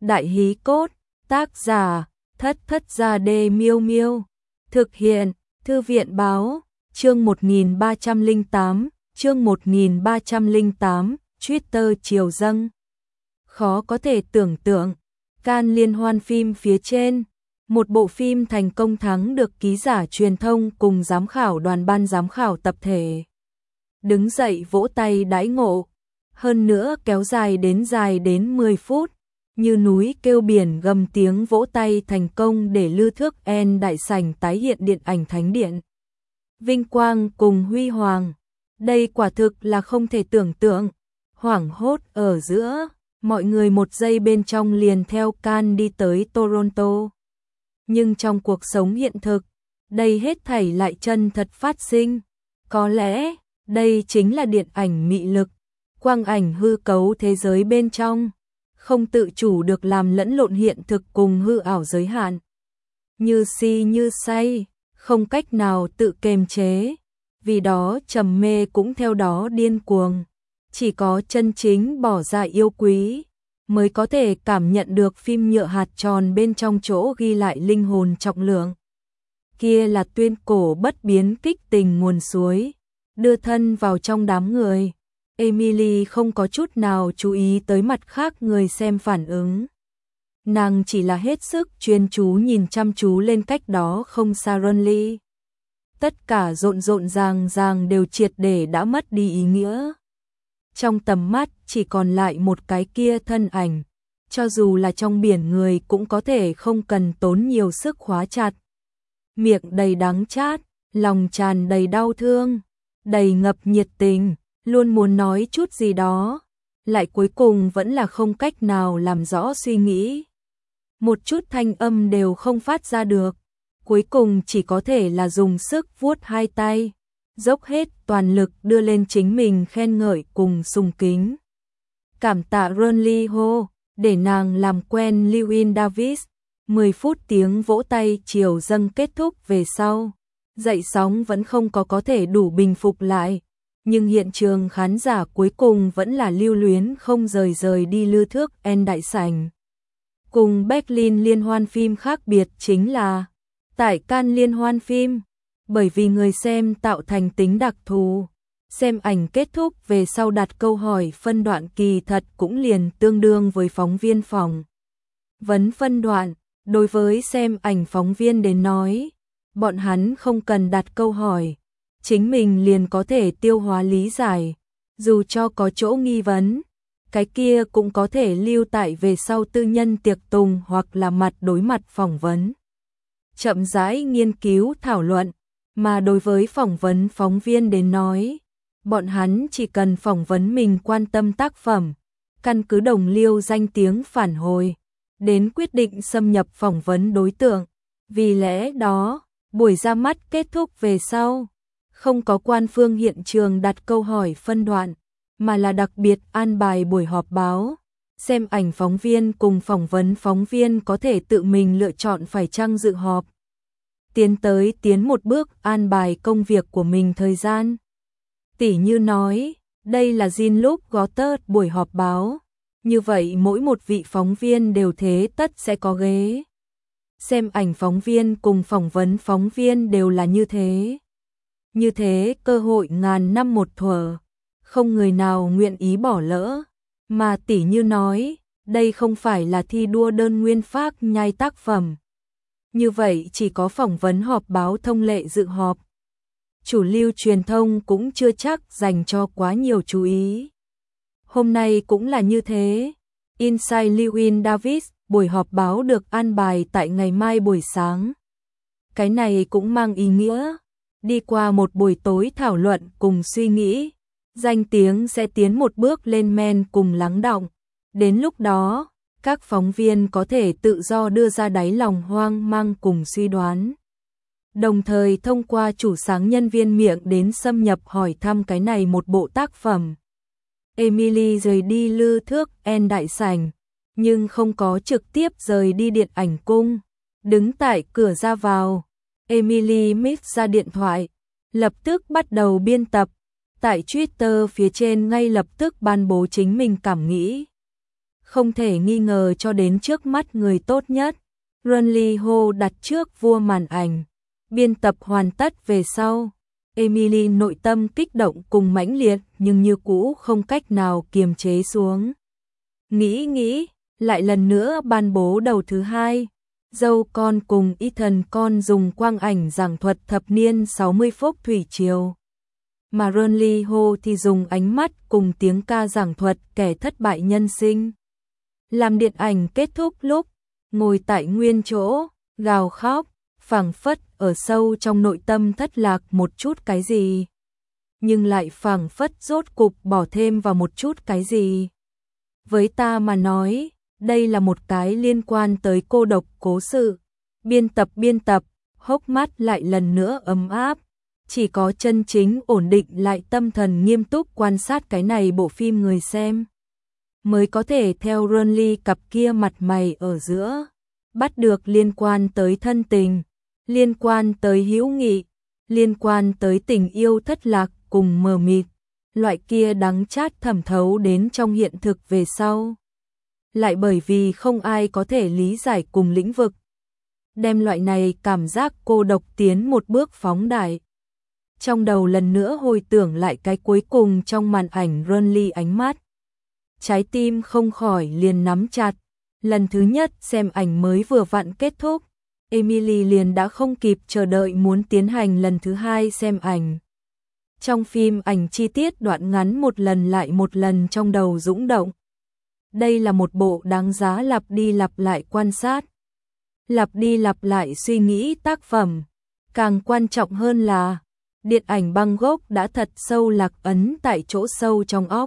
Đại hí cốt, tác giả, Thất Thất Gia Đê Miêu Miêu. Thực hiện, Thư viện báo, chương 1308, chương 1308, Twitter triều dâng. Khó có thể tưởng tượng, Cannes liên hoan phim phía trên, một bộ phim thành công thắng được ký giả truyền thông cùng giám khảo đoàn ban giám khảo tập thể đứng dậy vỗ tay đãi ngộ, hơn nữa kéo dài đến 10 phút, như núi kêu biển gầm tiếng vỗ tay thành công để Lư Thước En đại sảnh tái hiện điện ảnh thánh điện. Vinh quang cùng huy hoàng, đây quả thực là không thể tưởng tượng, hoảng hốt ở giữa, mọi người một giây bên trong liền theo Cannes đi tới Toronto. Nhưng trong cuộc sống hiện thực, đây hết thảy lại chân thật phát sinh, có lẽ đây chính là điện ảnh mị lực, quang ảnh hư cấu thế giới bên trong, không tự chủ được làm lẫn lộn hiện thực cùng hư ảo giới hạn. Như si như say, không cách nào tự kiềm chế, vì đó trầm mê cũng theo đó điên cuồng. Chỉ có chân chính bỏ ra yêu quý, mới có thể cảm nhận được phim nhựa hạt tròn bên trong chỗ ghi lại linh hồn trọng lượng. Kia là tuyên cổ bất biến kích tình nguồn suối, đưa thân vào trong đám người. Emily không có chút nào chú ý tới mặt khác người xem phản ứng. Nàng chỉ là hết sức chuyên chú nhìn chăm chú lên cách đó không xa Ronly. Tất cả rộn rộn ràng ràng đều triệt để đã mất đi ý nghĩa. Trong tầm mắt chỉ còn lại một cái kia thân ảnh, cho dù là trong biển người cũng có thể không cần tốn nhiều sức khóa chặt. Miệng đầy đắng chát, lòng tràn đầy đau thương, đầy ngập nhiệt tình, luôn muốn nói chút gì đó, lại cuối cùng vẫn là không cách nào làm rõ suy nghĩ. Một chút thanh âm đều không phát ra được, cuối cùng chỉ có thể là dùng sức vuốt hai tay, dốc hết toàn lực đưa lên chính mình khen ngợi cùng sùng kính. Cảm tạ Ronly Ho, để nàng làm quen Llewyn Davis. 10 phút tiếng vỗ tay chiều dâng kết thúc về sau, dậy sóng vẫn không có thể đủ bình phục lại, nhưng hiện trường khán giả cuối cùng vẫn là lưu luyến không rời đi Lư Thước En đại sảnh. Cùng Berlin liên hoan phim khác biệt chính là, tại Cannes liên hoan phim, bởi vì người xem tạo thành tính đặc thù, xem ảnh kết thúc về sau đặt câu hỏi phân đoạn kỳ thật cũng liền tương đương với phóng viên phỏng vấn phân đoạn. Đối với xem ảnh phóng viên đến nói, bọn hắn không cần đặt câu hỏi, chính mình liền có thể tiêu hóa lý giải, dù cho có chỗ nghi vấn, cái kia cũng có thể lưu tại về sau tư nhân tiệc tùng hoặc là mặt đối mặt phỏng vấn. Chậm rãi nghiên cứu thảo luận, mà đối với phỏng vấn phóng viên đến nói, bọn hắn chỉ cần phỏng vấn mình quan tâm tác phẩm, căn cứ đồng liêu danh tiếng phản hồi, đến quyết định xâm nhập phỏng vấn đối tượng. Vì lẽ đó, buổi ra mắt kết thúc về sau, không có quan phương hiện trường đặt câu hỏi phân đoạn, mà là đặc biệt an bài buổi họp báo. Xem ảnh phóng viên cùng phỏng vấn phóng viên có thể tự mình lựa chọn phải chăng dự họp. Tiến một bước an bài công việc của mình thời gian. Tỉ như nói, đây là Jean-Luc Godard buổi họp báo. Như vậy mỗi một vị phóng viên đều thế tất sẽ có ghế. Xem ảnh phóng viên cùng phỏng vấn phóng viên đều là như thế. Như thế cơ hội ngàn năm một thuở, không người nào nguyện ý bỏ lỡ. Mà tỉ như nói, đây không phải là thi đua đơn nguyên phác nhai tác phẩm. Như vậy chỉ có phỏng vấn họp báo thông lệ dự họp. Chủ lưu truyền thông cũng chưa chắc dành cho quá nhiều chú ý. Hôm nay cũng là như thế. Inside Llewyn Davis, buổi họp báo được an bài tại ngày mai buổi sáng. Cái này cũng mang ý nghĩa, đi qua một buổi tối thảo luận cùng suy nghĩ, danh tiếng sẽ tiến một bước lên men cùng lắng đọng. Đến lúc đó, các phóng viên có thể tự do đưa ra đáy lòng hoang mang cùng suy đoán. Đồng thời thông qua chủ sáng nhân viên miệng đến xâm nhập hỏi thăm cái này một bộ tác phẩm. Emily rời đi Lư Thước En đại sảnh, nhưng không có trực tiếp rời đi điện ảnh cung. Đứng tại cửa ra vào, Emily mix ra điện thoại, lập tức bắt đầu biên tập. Tại Twitter phía trên ngay lập tức ban bố chính mình cảm nghĩ. Không thể nghi ngờ cho đến trước mắt người tốt nhất. Runli Ho đặt trước vua màn ảnh. Biên tập hoàn tất về sau. Emily nội tâm kích động cùng mãnh liệt nhưng như cũ không cách nào kiềm chế xuống. Nghĩ, lại lần nữa ban bố đầu thứ hai. Dâu con cùng Ethan con dùng quang ảnh giảng thuật thập niên 60 phúc thủy triều. Mà Runli Ho thì dùng ánh mắt cùng tiếng ca giảng thuật kẻ thất bại nhân sinh. Làm điện ảnh kết thúc lúc, ngồi tại nguyên chỗ, gào khóc, phảng phất ở sâu trong nội tâm thất lạc một chút cái gì. Nhưng lại phảng phất rốt cục bỏ thêm vào một chút cái gì. Với ta mà nói, đây là một cái liên quan tới cô độc cố sự. Biên tập, hốc mắt lại lần nữa ấm áp. Chỉ có chân chính ổn định lại tâm thần nghiêm túc quan sát cái này bộ phim người xem. Mới có thể theo Runli cặp kia mặt mày ở giữa. Bắt được liên quan tới thân tình, liên quan tới hữu nghị, liên quan tới tình yêu thất lạc cùng mờ mịt. Loại kia đắng chát thẩm thấu đến trong hiện thực về sau. Lại bởi vì không ai có thể lý giải cùng lĩnh vực. Đem loại này cảm giác cô độc tiến một bước phóng đại. Trong đầu lần nữa hồi tưởng lại cái cuối cùng trong màn ảnh Runli ánh mắt. Trái tim không khỏi liền nắm chặt. Lần thứ nhất xem ảnh mới vừa vặn kết thúc, Emily liền đã không kịp chờ đợi muốn tiến hành lần thứ hai xem ảnh. Trong phim ảnh chi tiết đoạn ngắn một lần lại một lần trong đầu dũng động. Đây là một bộ đáng giá lặp đi lặp lại quan sát, lặp đi lặp lại suy nghĩ tác phẩm. Càng quan trọng hơn là, điện ảnh Bangkok đã thật sâu lạc ấn tại chỗ sâu trong óc.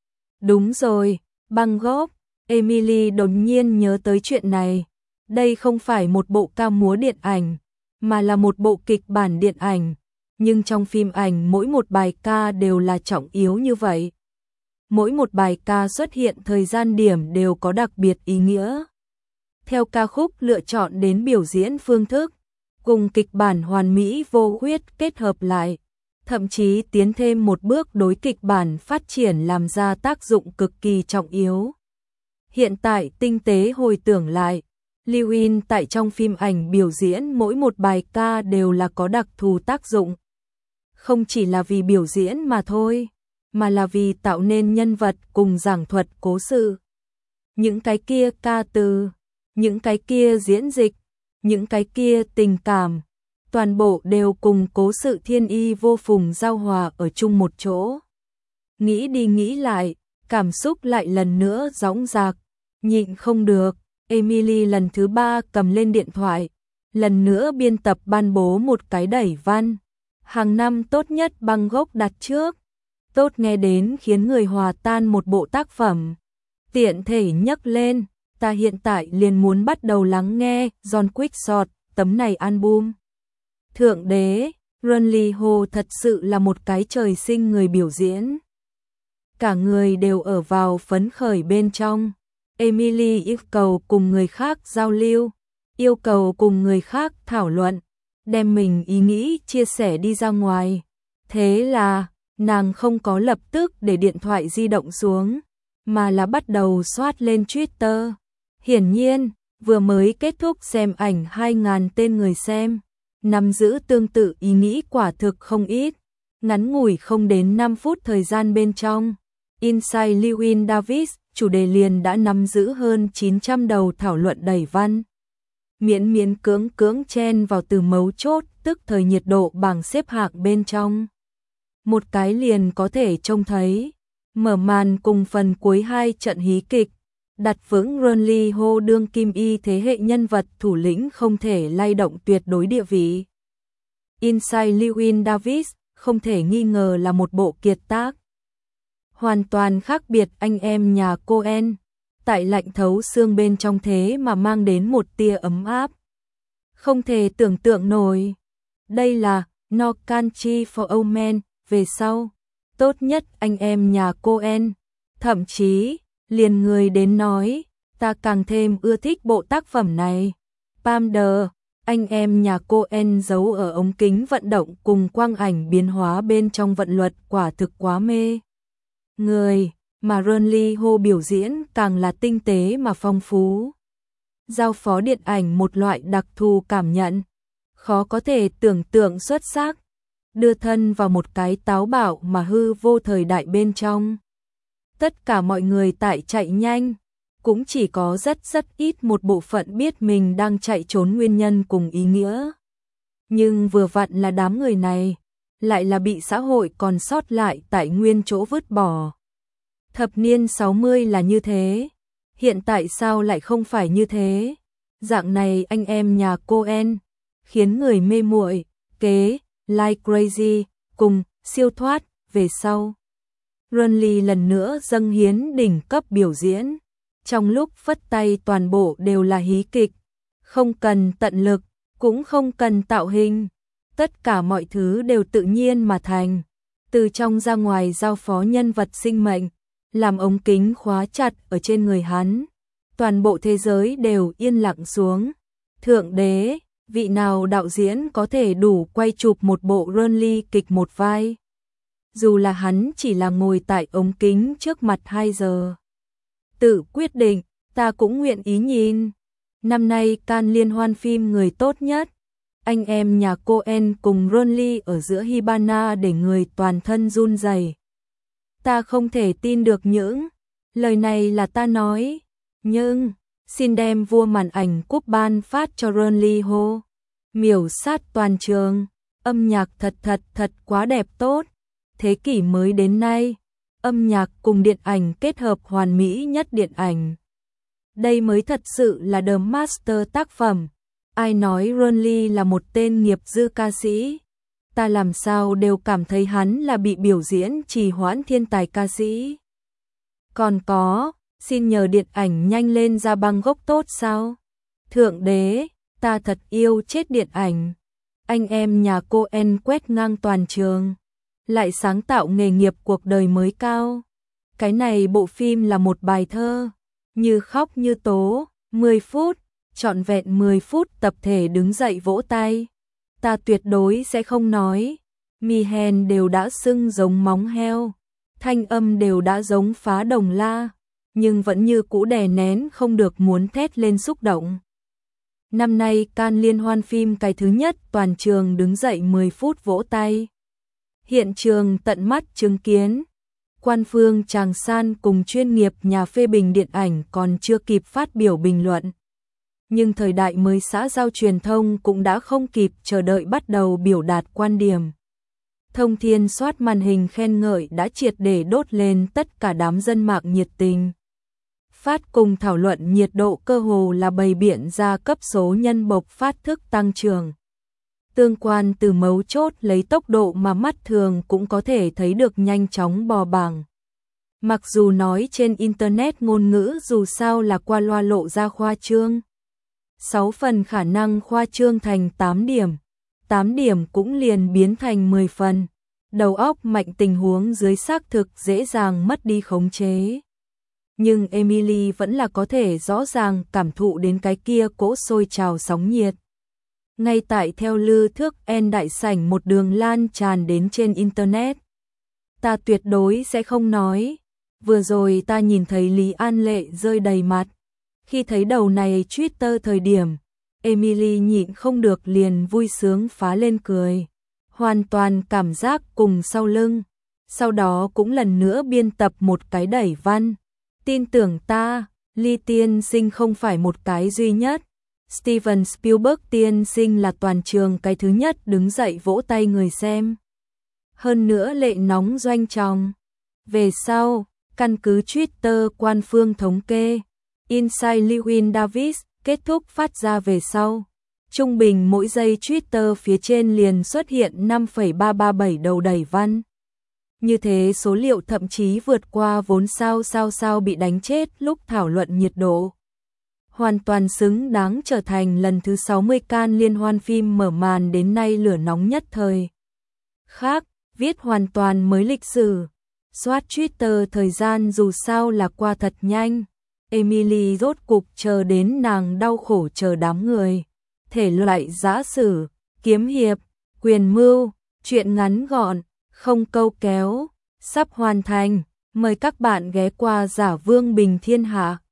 Đúng rồi, Bangkok, Emily đột nhiên nhớ tới chuyện này. Đây không phải một bộ ca múa điện ảnh, mà là một bộ kịch bản điện ảnh. Nhưng trong phim ảnh mỗi một bài ca đều là trọng yếu như vậy. Mỗi một bài ca xuất hiện thời gian điểm đều có đặc biệt ý nghĩa. Theo ca khúc lựa chọn đến biểu diễn phương thức, cùng kịch bản hoàn mỹ vô khuyết kết hợp lại, thậm chí tiến thêm một bước đối kịch bản phát triển làm ra tác dụng cực kỳ trọng yếu. Hiện tại tinh tế hồi tưởng lại, Liu In tại trong phim ảnh biểu diễn mỗi một bài ca đều là có đặc thù tác dụng. Không chỉ là vì biểu diễn mà thôi, mà là vì tạo nên nhân vật cùng giảng thuật cố sự. Những cái kia ca từ, những cái kia diễn dịch, những cái kia tình cảm, toàn bộ đều cùng cố sự thiên y vô phùng giao hòa ở chung một chỗ. Nghĩ đi nghĩ lại, cảm xúc lại lần nữa dõng dạc, nhịn không được. Emily lần thứ 3 cầm lên điện thoại, lần nữa biên tập ban bố một cái đẩy văn. Hàng năm tốt nhất Bangkok đặt trước. Tốt nghe đến khiến người hòa tan một bộ tác phẩm. Tiện thể nhắc lên, ta hiện tại liền muốn bắt đầu lắng nghe John Quickshot, tấm này album. Thượng đế, Runli Ho thật sự là một cái trời sinh người biểu diễn. Cả người đều ở vào phấn khởi bên trong. Emily yêu cầu cùng người khác giao lưu, yêu cầu cùng người khác thảo luận, đem mình ý nghĩ chia sẻ đi ra ngoài. Thế là, nàng không có lập tức để điện thoại di động xuống, mà là bắt đầu soát lên Twitter. Hiển nhiên, vừa mới kết thúc xem ảnh 2.000 tên người xem, nắm giữ tương tự ý nghĩ quả thực không ít. Ngắn ngủi không đến 5 phút thời gian bên trong, Inside Llewyn Davis, chủ đề liền đã nắm giữ hơn 900 đầu thảo luận đầy văn. Miễn cưỡng chen vào từ mấu chốt, tức thời nhiệt độ bảng xếp hạng bên trong. Một cái liền có thể trông thấy, mở màn cùng phần cuối 2 trận hí kịch, đặt vững Runli Ho đương kim y thế hệ nhân vật thủ lĩnh không thể lay động tuyệt đối địa vị. Inside Llewyn Davis không thể nghi ngờ là một bộ kiệt tác. Hoàn toàn khác biệt anh em nhà Coen, tại lạnh thấu xương bên trong thế mà mang đến một tia ấm áp. Không thể tưởng tượng nổi. Đây là No Country for Old Men, về sau, tốt nhất anh em nhà Coen. Thậm chí, liền người đến nói, ta càng thêm ưa thích bộ tác phẩm này. Palmer, anh em nhà Coen giấu ở ống kính vận động cùng quang ảnh biến hóa bên trong vận luật quả thực quá mê người. mà Ronnie Ho biểu diễn càng là tinh tế mà phong phú. Giao phó điện ảnh một loại đặc thù cảm nhận, khó có thể tưởng tượng xuất sắc, đưa thân vào một cái táo bạo mà hư vô thời đại bên trong. Tất cả mọi người tại chạy nhanh, cũng chỉ có rất ít một bộ phận biết mình đang chạy trốn nguyên nhân cùng ý nghĩa. Nhưng vừa vặn là đám người này, lại là bị xã hội còn sót lại tại nguyên chỗ vứt bỏ. Thập niên 60 là như thế, hiện tại sao lại không phải như thế? Dạng này anh em nhà Coen, khiến người mê muội, kế, like crazy, cùng, siêu thoát, về sau. Ronnie lần nữa dâng hiến đỉnh cấp biểu diễn. Trong lúc phất tay toàn bộ đều là hí kịch, không cần tận lực, cũng không cần tạo hình. Tất cả mọi thứ đều tự nhiên mà thành. Từ trong ra ngoài giao phó nhân vật sinh mệnh, làm ống kính khóa chặt ở trên người hắn. Toàn bộ thế giới đều yên lặng xuống. Thượng đế, vị nào đạo diễn có thể đủ quay chụp một bộ Ronnie kịch một vai? Dù là hắn chỉ là ngồi tại ống kính trước mặt 2 giờ. Tự quyết định, ta cũng nguyện ý nhìn. Năm nay Cannes liên hoan phim người tốt nhất. Anh em nhà Coen cùng Ronnie ở giữa Hibana để người toàn thân run rẩy. Ta không thể tin được những lời này là ta nói. Nhưng, xin đem vua màn ảnh cúp ban phát cho Ronnie Ho. Miểu sát toàn trường, âm nhạc thật quá đẹp tốt. Thế kỷ mới đến nay, âm nhạc cùng điện ảnh kết hợp hoàn mỹ nhất điện ảnh. Đây mới thật sự là The Master tác phẩm. Ai nói Ronnie là một tên nghiệp dư ca sĩ? Ta làm sao đều cảm thấy hắn là bị biểu diễn trì hoãn thiên tài ca sĩ. Còn có, xin nhờ điện ảnh nhanh lên ra băng gốc tốt sao? Thượng đế, ta thật yêu chết điện ảnh. Anh em nhà Coen quét ngang toàn trường, lại sáng tạo nghề nghiệp cuộc đời mới cao. Cái này bộ phim là một bài thơ, như khóc như tố, 10 phút, trọn vẹn 10 phút tập thể đứng dậy vỗ tay. Ta tuyệt đối sẽ không nói, mi hèn đều đã sưng giống móng heo, thanh âm đều đã giống phá đồng la, nhưng vẫn như cũ đè nén không được muốn thét lên xúc động. Năm nay Cannes liên hoan phim cái thứ nhất toàn trường đứng dậy 10 phút vỗ tay. Hiện trường tận mắt chứng kiến, quan phương Tràng San cùng chuyên nghiệp nhà phê bình điện ảnh còn chưa kịp phát biểu bình luận. Nhưng thời đại mới xã giao truyền thông cũng đã không kịp chờ đợi bắt đầu biểu đạt quan điểm. Thông thiên soát màn hình khen ngợi đã triệt để đốt lên tất cả đám dân mạng nhiệt tình. Phát cùng thảo luận nhiệt độ cơ hồ là bày biện ra cấp số nhân bộc phát thức tăng trưởng. Tương quan từ mấu chốt lấy tốc độ mà mắt thường cũng có thể thấy được nhanh chóng bò bảng. Mặc dù nói trên Internet ngôn ngữ dù sao là qua loa lộ ra khoa trương. 6 phần khả năng khoa trương thành 8 điểm. 8 điểm cũng liền biến thành 10 phần. Đầu óc mạnh tình huống dưới xác thực dễ dàng mất đi khống chế. Nhưng Emily vẫn là có thể rõ ràng cảm thụ đến cái kia cỗ sôi trào sóng nhiệt. Ngay tại theo lư thước En đại sảnh một đường lan tràn đến trên Internet. Ta tuyệt đối sẽ không nói. Vừa rồi ta nhìn thấy Lý An Lệ rơi đầy mặt. Khi thấy đầu này Twitter thời điểm, Emily nhịn không được liền vui sướng phá lên cười. Hoàn toàn cảm giác cùng sau lưng. Sau đó cũng lần nữa biên tập một cái đẩy văn. Tin tưởng ta, Lee tiên sinh không phải một cái duy nhất. Steven Spielberg tiên sinh là toàn trường cái thứ nhất đứng dậy vỗ tay người xem. Hơn nữa lệ nóng doanh trọng. Về sau, căn cứ Twitter quan phương thống kê, Inside Llewyn Davis kết thúc phát ra về sau. Trung bình mỗi giây Twitter phía trên liền xuất hiện 5,337 đầu đẩy văn. Như thế số liệu thậm chí vượt qua vốn sao bị đánh chết lúc thảo luận nhiệt độ. Hoàn toàn xứng đáng trở thành lần thứ 60 Cannes liên hoan phim mở màn đến nay lửa nóng nhất thời. Khác, viết hoàn toàn mới lịch sử. Soát Twitter thời gian dù sao là qua thật nhanh. Emily rốt cục chờ đến nàng đau khổ chờ đám người. Thể loại giã sử, kiếm hiệp, quyền mưu, truyện ngắn gọn, không câu kéo, sắp hoàn thành. Mời các bạn ghé qua Giả Vương Bình Thiên Hạ.